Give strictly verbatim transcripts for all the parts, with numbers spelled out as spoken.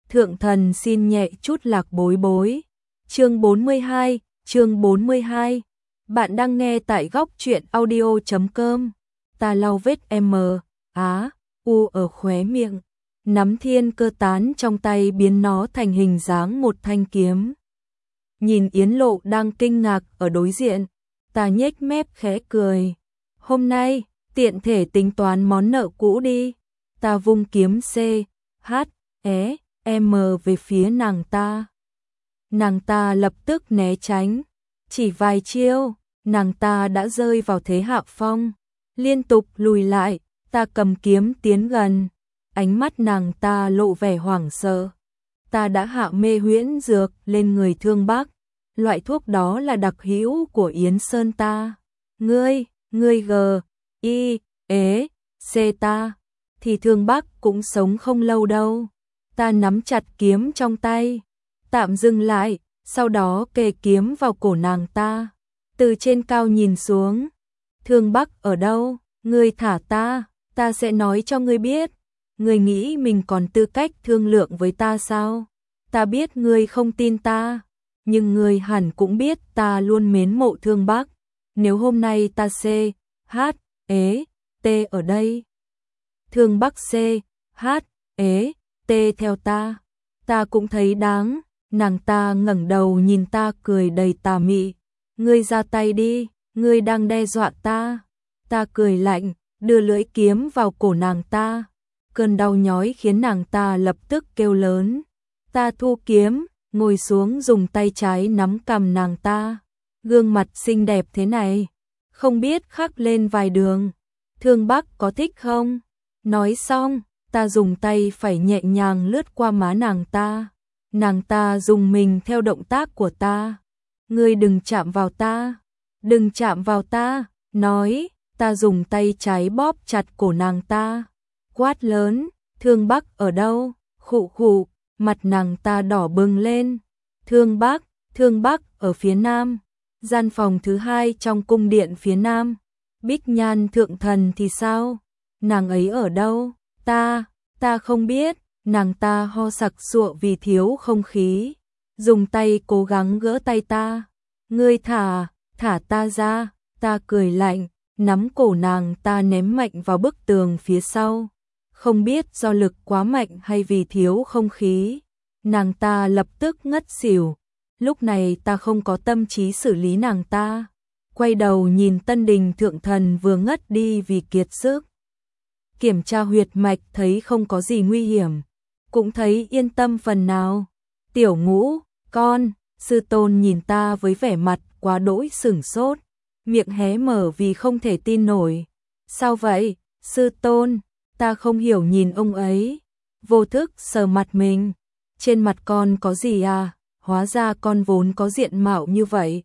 Thượng thần xin nhẹ chút lạc bối bối. Chương bốn mươi hai, chương bốn mươi hai. Bạn đang nghe tại góc truyện audio chấm com. Ta lau vết M, Á, U ở khóe miệng. Nắm thiên cơ tán trong tay biến nó thành hình dáng một thanh kiếm. Nhìn Yến Lộ đang kinh ngạc ở đối diện, ta nhếch mép khẽ cười. Hôm nay, tiện thể tính toán món nợ cũ đi. Ta vung kiếm C, H, E, M về phía nàng ta. Nàng ta lập tức né tránh. Chỉ vài chiêu, nàng ta đã rơi vào thế hạ phong. Liên tục lùi lại, ta cầm kiếm tiến gần. Ánh mắt nàng ta lộ vẻ hoảng sợ. Ta đã hạ mê huyễn dược lên người Thương Bắc. Loại thuốc đó là đặc hữu của Yến Sơn ta. Ngươi, ngươi G, I, ế, C ta. Thì Thương Bắc cũng sống không lâu đâu. Ta nắm chặt kiếm trong tay. Tạm dừng lại, sau đó kề kiếm vào cổ nàng ta. Từ trên cao nhìn xuống. Thương Bắc ở đâu? Ngươi thả ta, ta sẽ nói cho ngươi biết. Ngươi nghĩ mình còn tư cách thương lượng với ta sao? Ta biết ngươi không tin ta, nhưng ngươi hẳn cũng biết ta luôn mến mộ Thương Bắc. Nếu hôm nay ta C, H, ế, T ở đây. Thương Bắc C, H, ế, T theo ta. Ta cũng thấy đáng. Nàng ta ngẩng đầu nhìn ta cười đầy tà mị. Ngươi ra tay đi, ngươi đang đe dọa ta. Ta cười lạnh, đưa lưỡi kiếm vào cổ nàng ta. Cơn đau nhói khiến nàng ta lập tức kêu lớn. Ta thu kiếm, ngồi xuống dùng tay trái nắm cằm nàng ta. Gương mặt xinh đẹp thế này, không biết khắc lên vài đường. Thương Bắc có thích không? Nói xong, ta dùng tay phải nhẹ nhàng lướt qua má nàng ta. Nàng ta dùng mình theo động tác của ta. Ngươi đừng chạm vào ta, đừng chạm vào ta, nói. Ta dùng tay trái bóp chặt cổ nàng ta. Quát lớn, Thương Bắc ở đâu? Khụ khụ, mặt nàng ta đỏ bừng lên. Thương Bắc, Thương Bắc ở phía nam. Gian phòng thứ hai trong cung điện phía nam. Bích Nhan thượng thần thì sao? Nàng ấy ở đâu? Ta, ta không biết. Nàng ta ho sặc sụa vì thiếu không khí. Dùng tay cố gắng gỡ tay ta. Ngươi thả, thả ta ra. Ta cười lạnh, nắm cổ nàng ta ném mạnh vào bức tường phía sau. Không biết do lực quá mạnh hay vì thiếu không khí. Nàng ta lập tức ngất xỉu. Lúc này ta không có tâm trí xử lý nàng ta. Quay đầu nhìn Tân Đình thượng thần vừa ngất đi vì kiệt sức. Kiểm tra huyệt mạch thấy không có gì nguy hiểm. Cũng thấy yên tâm phần nào. Tiểu Ngũ, con, sư tôn nhìn ta với vẻ mặt quá đỗi sửng sốt. Miệng hé mở vì không thể tin nổi. Sao vậy, sư tôn? Ta không hiểu nhìn ông ấy. Vô thức sờ mặt mình. Trên mặt con có gì à? Hóa ra con vốn có diện mạo như vậy.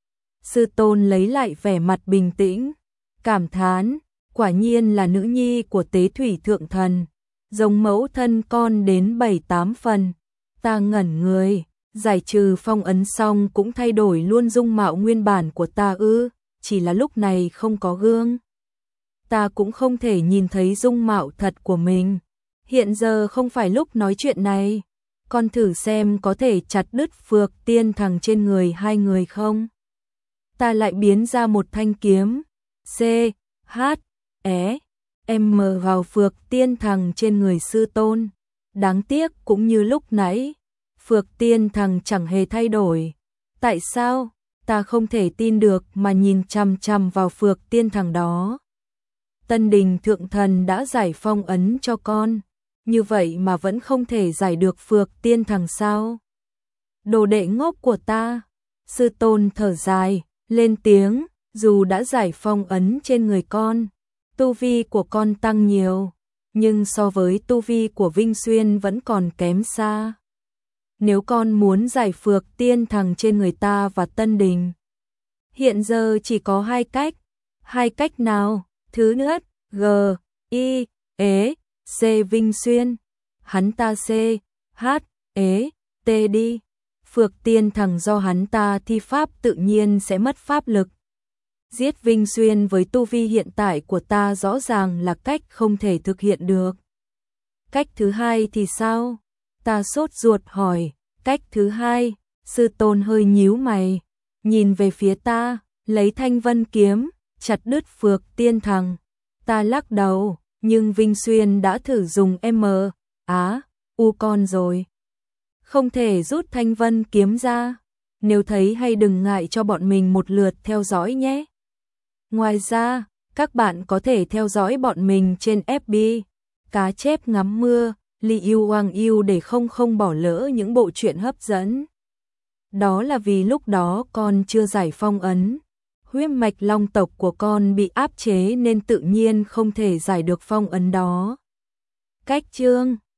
Sư tôn lấy lại vẻ mặt bình tĩnh. Cảm thán, quả nhiên là nữ nhi của Tế Thủy thượng thần. Giống mẫu thân con đến bảy tám phần. Ta ngẩn người, giải trừ phong ấn xong cũng thay đổi luôn dung mạo nguyên bản của ta ư? Chỉ là lúc này không có gương. Ta cũng không thể nhìn thấy dung mạo thật của mình. Hiện giờ không phải lúc nói chuyện này. Con thử xem có thể chặt đứt phược tiên thằng trên người hai người không? Ta lại biến ra một thanh kiếm. C, H, E, M vào phược tiên thằng trên người sư tôn. Đáng tiếc cũng như lúc nãy. Phược tiên thằng chẳng hề thay đổi. Tại sao? Ta không thể tin được mà nhìn chằm chằm vào phược tiên thằng đó. Tân Đình thượng thần đã giải phong ấn cho con. Như vậy mà vẫn không thể giải được phược tiên thằng sao? Đồ đệ ngốc của ta. Sư tôn thở dài, lên tiếng. Dù đã giải phong ấn trên người con, tu vi của con tăng nhiều. Nhưng so với tu vi của Vinh Xuyên vẫn còn kém xa. Nếu con muốn giải phược tiên thằng trên người ta và Tân Đình, hiện giờ chỉ có hai cách. Hai cách nào? Thứ nhất, G, I, ế, C Vinh Xuyên. Hắn ta C, H, ế, T đi. Phược tiên thằng do hắn ta thi pháp tự nhiên sẽ mất pháp lực. Giết Vinh Xuyên với tu vi hiện tại của ta rõ ràng là cách không thể thực hiện được. Cách thứ hai thì sao? Ta sốt ruột hỏi, cách thứ hai, sư tôn hơi nhíu mày, nhìn về phía ta, lấy thanh vân kiếm, chặt đứt Phược Tiên Thằng. Ta lắc đầu, nhưng Vinh Xuyên đã thử dùng M, Á, U con rồi. Không thể rút thanh vân kiếm ra. Nếu thấy hay đừng ngại cho bọn mình một lượt theo dõi nhé. Ngoài ra, các bạn có thể theo dõi bọn mình trên ép bê, Cá Chép Ngắm Mưa, Li Yêu Hoàng Yêu để không không bỏ lỡ những bộ truyện hấp dẫn. Đó là vì lúc đó con chưa giải phong ấn. Huyết mạch long tộc của con bị áp chế nên tự nhiên không thể giải được phong ấn đó. Cách chương